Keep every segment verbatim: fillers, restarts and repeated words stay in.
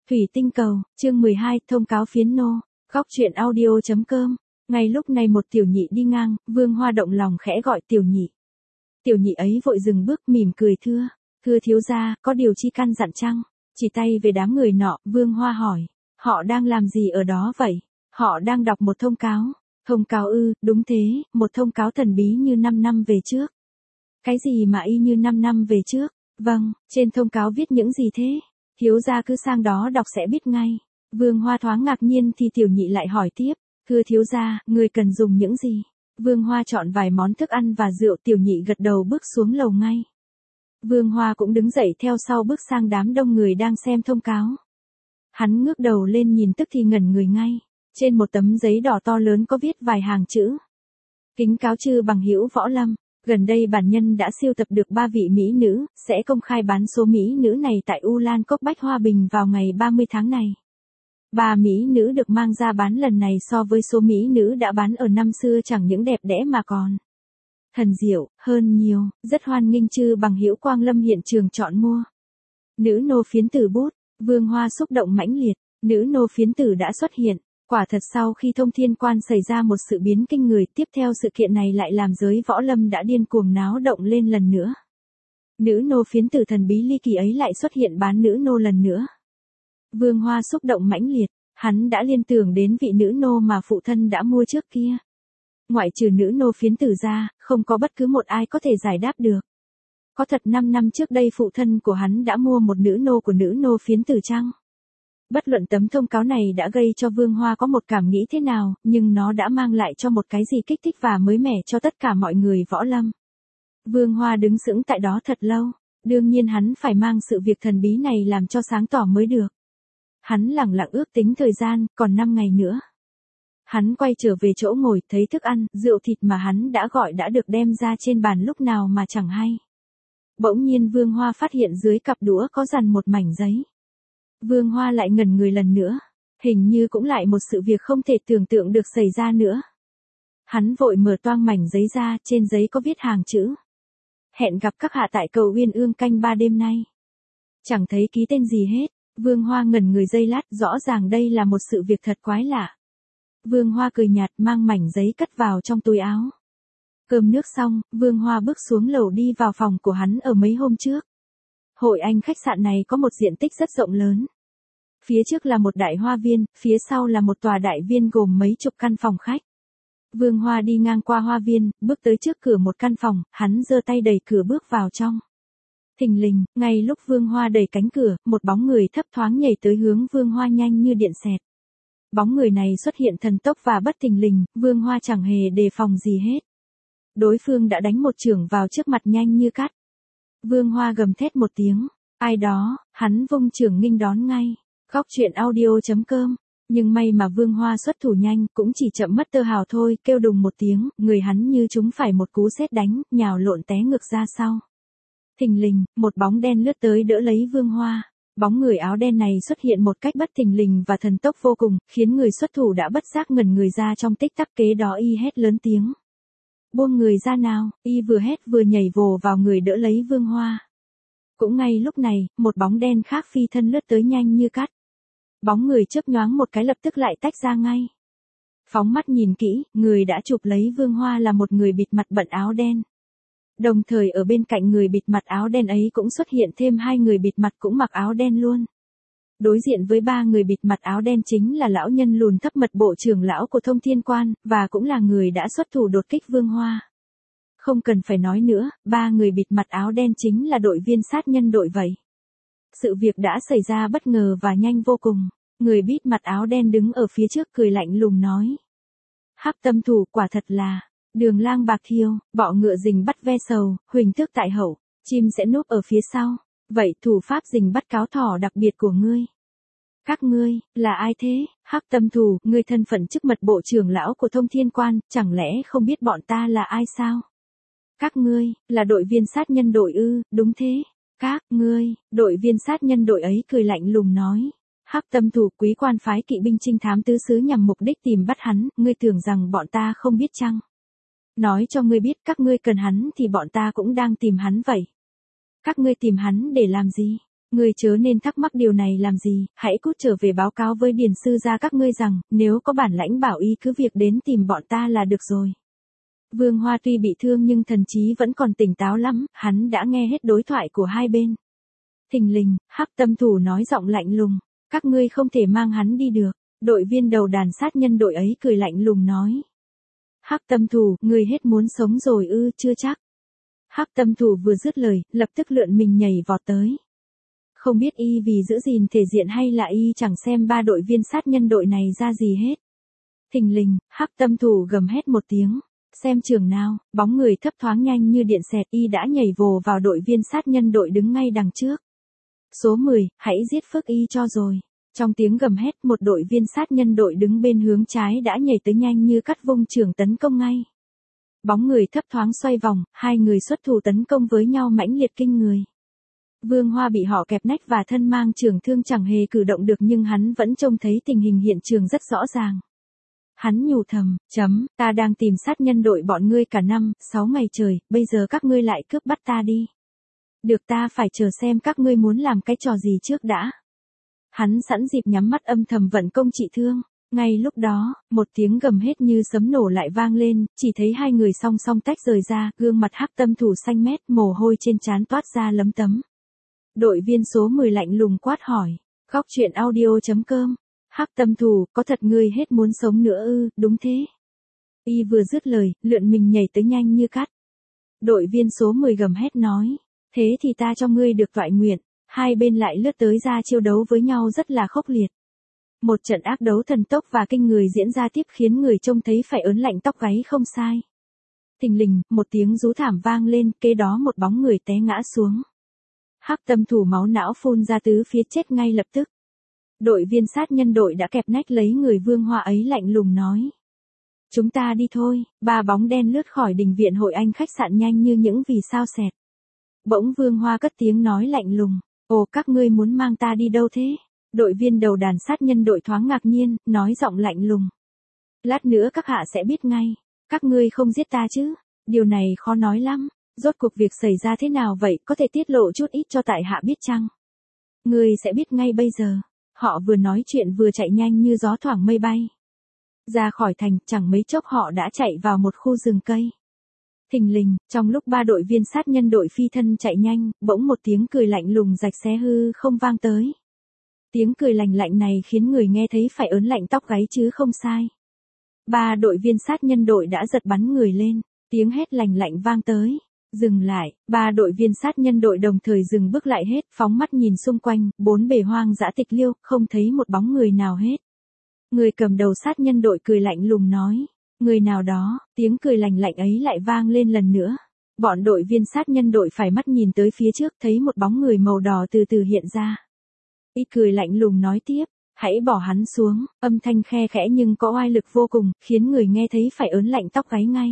Thủy tinh cầu, chương mười hai, thông cáo phiến nô, góc truyện audio.com. Ngay lúc này một tiểu nhị đi ngang, Vương Hoa động lòng khẽ gọi tiểu nhị. Tiểu nhị ấy vội dừng bước mỉm cười thưa, thưa thiếu gia, có điều chi căn dặn chăng? Chỉ tay về đám người nọ, Vương Hoa hỏi, họ đang làm gì ở đó vậy? Họ đang đọc một thông cáo. Thông cáo ư, đúng thế, một thông cáo thần bí như năm năm về trước. Cái gì mà y như năm năm về trước? Vâng, trên thông cáo viết những gì thế? Thiếu gia cứ sang đó đọc sẽ biết ngay. Vương Hoa thoáng ngạc nhiên thì tiểu nhị lại hỏi tiếp, thưa thiếu gia, người cần dùng những gì? Vương Hoa chọn vài món thức ăn và rượu, tiểu nhị gật đầu bước xuống lầu ngay. Vương Hoa cũng đứng dậy theo sau bước sang đám đông người đang xem thông cáo. Hắn ngước đầu lên nhìn tức thì ngẩn người ngay. Trên một tấm giấy đỏ to lớn có viết vài hàng chữ. Kính cáo chư bằng hữu Võ Lâm, gần đây bản nhân đã siêu tập được ba vị mỹ nữ, sẽ công khai bán số mỹ nữ này tại U Lan Cốc Bách Hoa Bình vào ngày ba mươi tháng này. Ba mỹ nữ được mang ra bán lần này so với số mỹ nữ đã bán ở năm xưa chẳng những đẹp đẽ mà còn thần diệu hơn nhiều, rất hoan nghênh chư bằng hữu Quang Lâm hiện trường chọn mua. Nữ nô phiến tử bút, Vương Hoa xúc động mãnh liệt, nữ nô phiến tử đã xuất hiện. Quả thật sau khi Thông Thiên Quan xảy ra một sự biến kinh người, tiếp theo sự kiện này lại làm giới võ lâm đã điên cuồng náo động lên lần nữa. Nữ nô phiến tử thần bí ly kỳ ấy lại xuất hiện bán nữ nô lần nữa. Vương Hoa xúc động mãnh liệt, hắn đã liên tưởng đến vị nữ nô mà phụ thân đã mua trước kia. Ngoại trừ nữ nô phiến tử ra, không có bất cứ một ai có thể giải đáp được. Có thật năm năm trước đây phụ thân của hắn đã mua một nữ nô của nữ nô phiến tử chăng? Bất luận tấm thông cáo này đã gây cho Vương Hoa có một cảm nghĩ thế nào, nhưng nó đã mang lại cho một cái gì kích thích và mới mẻ cho tất cả mọi người võ lâm. Vương Hoa đứng sững tại đó thật lâu, đương nhiên hắn phải mang sự việc thần bí này làm cho sáng tỏ mới được. Hắn lẳng lặng ước tính thời gian, còn năm ngày nữa. Hắn quay trở về chỗ ngồi, thấy thức ăn, rượu thịt mà hắn đã gọi đã được đem ra trên bàn lúc nào mà chẳng hay. Bỗng nhiên Vương Hoa phát hiện dưới cặp đũa có dằn một mảnh giấy. Vương Hoa lại ngẩn người lần nữa, hình như cũng lại một sự việc không thể tưởng tượng được xảy ra nữa. Hắn vội mở toang mảnh giấy ra, trên giấy có viết hàng chữ. Hẹn gặp các hạ tại cầu Uyên Ương canh ba đêm nay. Chẳng thấy ký tên gì hết, Vương Hoa ngẩn người giây lát, rõ ràng đây là một sự việc thật quái lạ. Vương Hoa cười nhạt mang mảnh giấy cất vào trong túi áo. Cơm nước xong, Vương Hoa bước xuống lầu đi vào phòng của hắn ở mấy hôm trước. Hội Anh khách sạn này có một diện tích rất rộng lớn. Phía trước là một đại hoa viên, phía sau là một tòa đại viên gồm mấy chục căn phòng khách. Vương Hoa đi ngang qua hoa viên, bước tới trước cửa một căn phòng, hắn giơ tay đẩy cửa bước vào trong. Thình lình, ngay lúc Vương Hoa đẩy cánh cửa, một bóng người thấp thoáng nhảy tới hướng Vương Hoa nhanh như điện xẹt. Bóng người này xuất hiện thần tốc và bất thình lình, Vương Hoa chẳng hề đề phòng gì hết. Đối phương đã đánh một chưởng vào trước mặt nhanh như cắt. Vương Hoa gầm thét một tiếng, ai đó, hắn vung chưởng nghênh đón ngay. Góc truyện audio.com. Nhưng may mà Vương Hoa xuất thủ nhanh, cũng chỉ chậm mất tơ hào thôi, kêu đùng một tiếng, người hắn như trúng phải một cú sét đánh, nhào lộn té ngược ra sau. Thình lình, một bóng đen lướt tới đỡ lấy Vương Hoa. Bóng người áo đen này xuất hiện một cách bất thình lình và thần tốc vô cùng, khiến người xuất thủ đã bất giác ngẩn người ra trong tích tắc, kế đó y hét lớn tiếng. Buông người ra nào, y vừa hét vừa nhảy vồ vào người đỡ lấy Vương Hoa. Cũng ngay lúc này, một bóng đen khác phi thân lướt tới nhanh như cắt. Bóng người chớp nhoáng một cái lập tức lại tách ra ngay. Phóng mắt nhìn kỹ, người đã chụp lấy Vương Hoa là một người bịt mặt bận áo đen. Đồng thời ở bên cạnh người bịt mặt áo đen ấy cũng xuất hiện thêm hai người bịt mặt cũng mặc áo đen luôn. Đối diện với ba người bịt mặt áo đen chính là lão nhân lùn thấp mật bộ trưởng lão của Thông Thiên Quan, và cũng là người đã xuất thủ đột kích Vương Hoa. Không cần phải nói nữa, ba người bịt mặt áo đen chính là đội viên sát nhân đội vậy. Sự việc đã xảy ra bất ngờ và nhanh vô cùng. Người bịt mặt áo đen đứng ở phía trước cười lạnh lùng nói. Hắc tâm thủ quả thật là, đường lang bạc thiêu, bọ ngựa rình bắt ve sầu, huỳnh tước tại hậu, chim sẽ núp ở phía sau. Vậy thủ pháp rình bắt cáo thỏ đặc biệt của ngươi. Các ngươi, là ai thế? Hắc tâm thủ, ngươi thân phận chức mật bộ trưởng lão của Thông Thiên Quan, chẳng lẽ không biết bọn ta là ai sao? Các ngươi, là đội viên sát nhân đội ư, đúng thế. Các ngươi, đội viên sát nhân đội ấy cười lạnh lùng nói. Hắc tâm thủ, quý quan phái kỵ binh trinh thám tứ xứ nhằm mục đích tìm bắt hắn, ngươi tưởng rằng bọn ta không biết chăng? Nói cho ngươi biết, các ngươi cần hắn thì bọn ta cũng đang tìm hắn vậy. Các ngươi tìm hắn để làm gì? Ngươi chớ nên thắc mắc điều này làm gì, hãy cút trở về báo cáo với điền sư gia các ngươi rằng, nếu có bản lãnh bảo y cứ việc đến tìm bọn ta là được rồi. Vương Hoa tuy bị thương nhưng thần trí vẫn còn tỉnh táo lắm, hắn đã nghe hết đối thoại của hai bên. Thình lình, Hắc Tâm Thủ nói giọng lạnh lùng, các ngươi không thể mang hắn đi được. Đội viên đầu đàn sát nhân đội ấy cười lạnh lùng nói. Hắc Tâm Thủ, ngươi hết muốn sống rồi ư, chưa chắc. Hắc Tâm Thủ vừa dứt lời, lập tức lượn mình nhảy vọt tới. Không biết y vì giữ gìn thể diện hay là y chẳng xem ba đội viên sát nhân đội này ra gì hết. Thình lình, Hắc Tâm Thủ gầm hét một tiếng. Xem trường nào, bóng người thấp thoáng nhanh như điện xẹt, y đã nhảy vồ vào đội viên sát nhân đội đứng ngay đằng trước. Số mười, hãy giết Phước y cho rồi. Trong tiếng gầm hét, một đội viên sát nhân đội đứng bên hướng trái đã nhảy tới nhanh như cắt vung trường tấn công ngay. Bóng người thấp thoáng xoay vòng, hai người xuất thủ tấn công với nhau mãnh liệt kinh người. Vương Hoa bị họ kẹp nách và thân mang trường thương chẳng hề cử động được nhưng hắn vẫn trông thấy tình hình hiện trường rất rõ ràng. Hắn nhủ thầm, chấm, ta đang tìm sát nhân đội bọn ngươi cả năm, sáu ngày trời, bây giờ các ngươi lại cướp bắt ta đi. Được, ta phải chờ xem các ngươi muốn làm cái trò gì trước đã. Hắn sẵn dịp nhắm mắt âm thầm vận công trị thương. Ngay lúc đó, một tiếng gầm hét như sấm nổ lại vang lên, chỉ thấy hai người song song tách rời ra, gương mặt Hắc Tâm Thủ xanh mét, mồ hôi trên trán toát ra lấm tấm. Đội viên số mười lạnh lùng quát hỏi, góc truyện audio chấm com. Hắc Tâm Thủ, có thật ngươi hết muốn sống nữa ư? Đúng thế. Y vừa dứt lời, lượn mình nhảy tới nhanh như cắt. Đội viên số mười gầm hét nói, thế thì ta cho ngươi được toại nguyện. Hai bên lại lướt tới ra chiêu đấu với nhau rất là khốc liệt. Một trận ác đấu thần tốc và kinh người diễn ra tiếp khiến người trông thấy phải ớn lạnh tóc gáy không sai. Thình lình, một tiếng rú thảm vang lên, kế đó một bóng người té ngã xuống. Hắc Tâm Thủ máu não phun ra tứ phía chết ngay lập tức. Đội viên sát nhân đội đã kẹp nách lấy người Vương Hoa ấy lạnh lùng nói. Chúng ta đi thôi. Ba bóng đen lướt khỏi đình viện hội anh khách sạn nhanh như những vì sao xẹt. Bỗng Vương Hoa cất tiếng nói lạnh lùng. Ồ, các ngươi muốn mang ta đi đâu thế? Đội viên đầu đàn sát nhân đội thoáng ngạc nhiên, nói giọng lạnh lùng. Lát nữa các hạ sẽ biết ngay. Các ngươi không giết ta chứ? Điều này khó nói lắm. Rốt cuộc việc xảy ra thế nào vậy, có thể tiết lộ chút ít cho tại hạ biết chăng? Ngươi sẽ biết ngay bây giờ. Họ vừa nói chuyện vừa chạy nhanh như gió thoảng mây bay. Ra khỏi thành, chẳng mấy chốc họ đã chạy vào một khu rừng cây. Thình lình, trong lúc ba đội viên sát nhân đội phi thân chạy nhanh, bỗng một tiếng cười lạnh lùng rạch xé hư không vang tới. Tiếng cười lạnh lạnh này khiến người nghe thấy phải ớn lạnh tóc gáy chứ không sai. Ba đội viên sát nhân đội đã giật bắn người lên, tiếng hét lạnh lạnh vang tới. Dừng lại, ba đội viên sát nhân đội đồng thời dừng bước lại hết, phóng mắt nhìn xung quanh, bốn bề hoang dã tịch liêu, không thấy một bóng người nào hết. Người cầm đầu sát nhân đội cười lạnh lùng nói, người nào đó, tiếng cười lạnh lạnh ấy lại vang lên lần nữa. Bọn đội viên sát nhân đội phải mắt nhìn tới phía trước thấy một bóng người màu đỏ từ từ hiện ra. Y cười lạnh lùng nói tiếp, hãy bỏ hắn xuống, âm thanh khe khẽ nhưng có oai lực vô cùng, khiến người nghe thấy phải ớn lạnh tóc gáy ngay.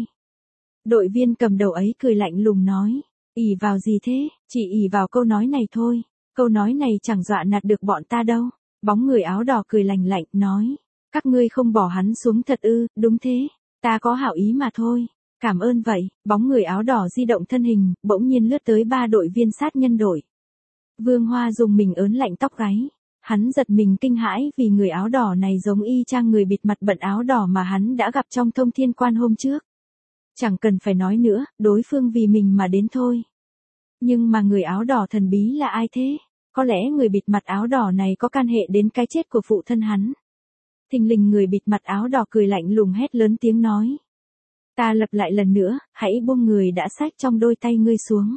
Đội viên cầm đầu ấy cười lạnh lùng nói, ỷ vào gì thế, chỉ ỷ vào câu nói này thôi, câu nói này chẳng dọa nạt được bọn ta đâu. Bóng người áo đỏ cười lạnh lạnh, nói, các ngươi không bỏ hắn xuống thật ư? Đúng thế, ta có hảo ý mà thôi. Cảm ơn vậy. Bóng người áo đỏ di động thân hình, bỗng nhiên lướt tới ba đội viên sát nhân đội. Vương Hoa dùng mình ớn lạnh tóc gáy. Hắn giật mình kinh hãi vì người áo đỏ này giống y chang người bịt mặt bận áo đỏ mà hắn đã gặp trong Thông Thiên Quan hôm trước. Chẳng cần phải nói nữa, đối phương vì mình mà đến thôi. Nhưng mà người áo đỏ thần bí là ai thế? Có lẽ người bịt mặt áo đỏ này có can hệ đến cái chết của phụ thân hắn. Thình lình người bịt mặt áo đỏ cười lạnh lùng hét lớn tiếng nói. Ta lặp lại lần nữa, hãy buông người đã xách trong đôi tay ngươi xuống.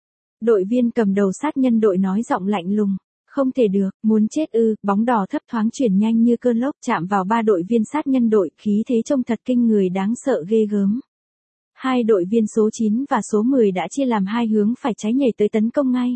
Đội viên cầm đầu sát nhân đội nói giọng lạnh lùng. Không thể được, muốn chết ư? Bóng đỏ thấp thoáng chuyển nhanh như cơn lốc chạm vào ba đội viên sát nhân đội, khí thế trông thật kinh người đáng sợ ghê gớm. Hai đội viên số chín và số mười đã chia làm hai hướng phải trái nhảy tới tấn công ngay.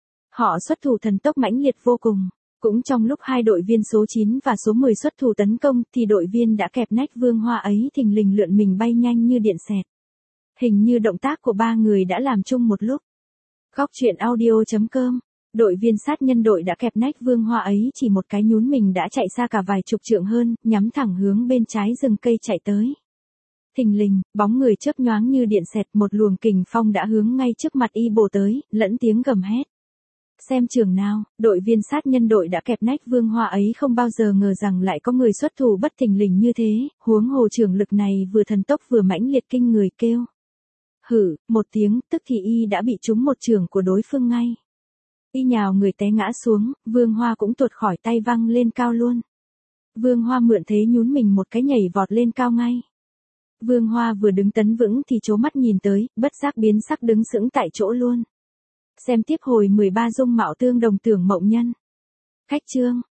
Họ xuất thủ thần tốc mãnh liệt vô cùng. Cũng trong lúc hai đội viên số chín và số mười xuất thủ tấn công thì đội viên đã kẹp nách Vương Hoa ấy thình lình lượn mình bay nhanh như điện xẹt. Hình như động tác của ba người đã làm chung một lúc. Góc truyện audio chấm com. Đội viên sát nhân đội đã kẹp nách Vương Hoa ấy chỉ một cái nhún mình đã chạy xa cả vài chục trượng hơn, nhắm thẳng hướng bên trái rừng cây chạy tới. Thình lình, bóng người chớp nhoáng như điện xẹt, một luồng kình phong đã hướng ngay trước mặt y bổ tới, lẫn tiếng gầm hét. Xem trường nào, đội viên sát nhân đội đã kẹp nách Vương Hoa ấy không bao giờ ngờ rằng lại có người xuất thủ bất thình lình như thế, huống hồ trưởng lực này vừa thần tốc vừa mãnh liệt kinh người kêu. Hử, một tiếng, tức thì y đã bị trúng một trường của đối phương ngay. Y nhào người té ngã xuống, Vương Hoa cũng tuột khỏi tay văng lên cao luôn. Vương Hoa mượn thế nhún mình một cái nhảy vọt lên cao ngay. Vương Hoa vừa đứng tấn vững thì chố mắt nhìn tới, bất giác biến sắc đứng sững tại chỗ luôn. Xem tiếp hồi mười ba dung mạo tương đồng tưởng mộng nhân. Khách chương.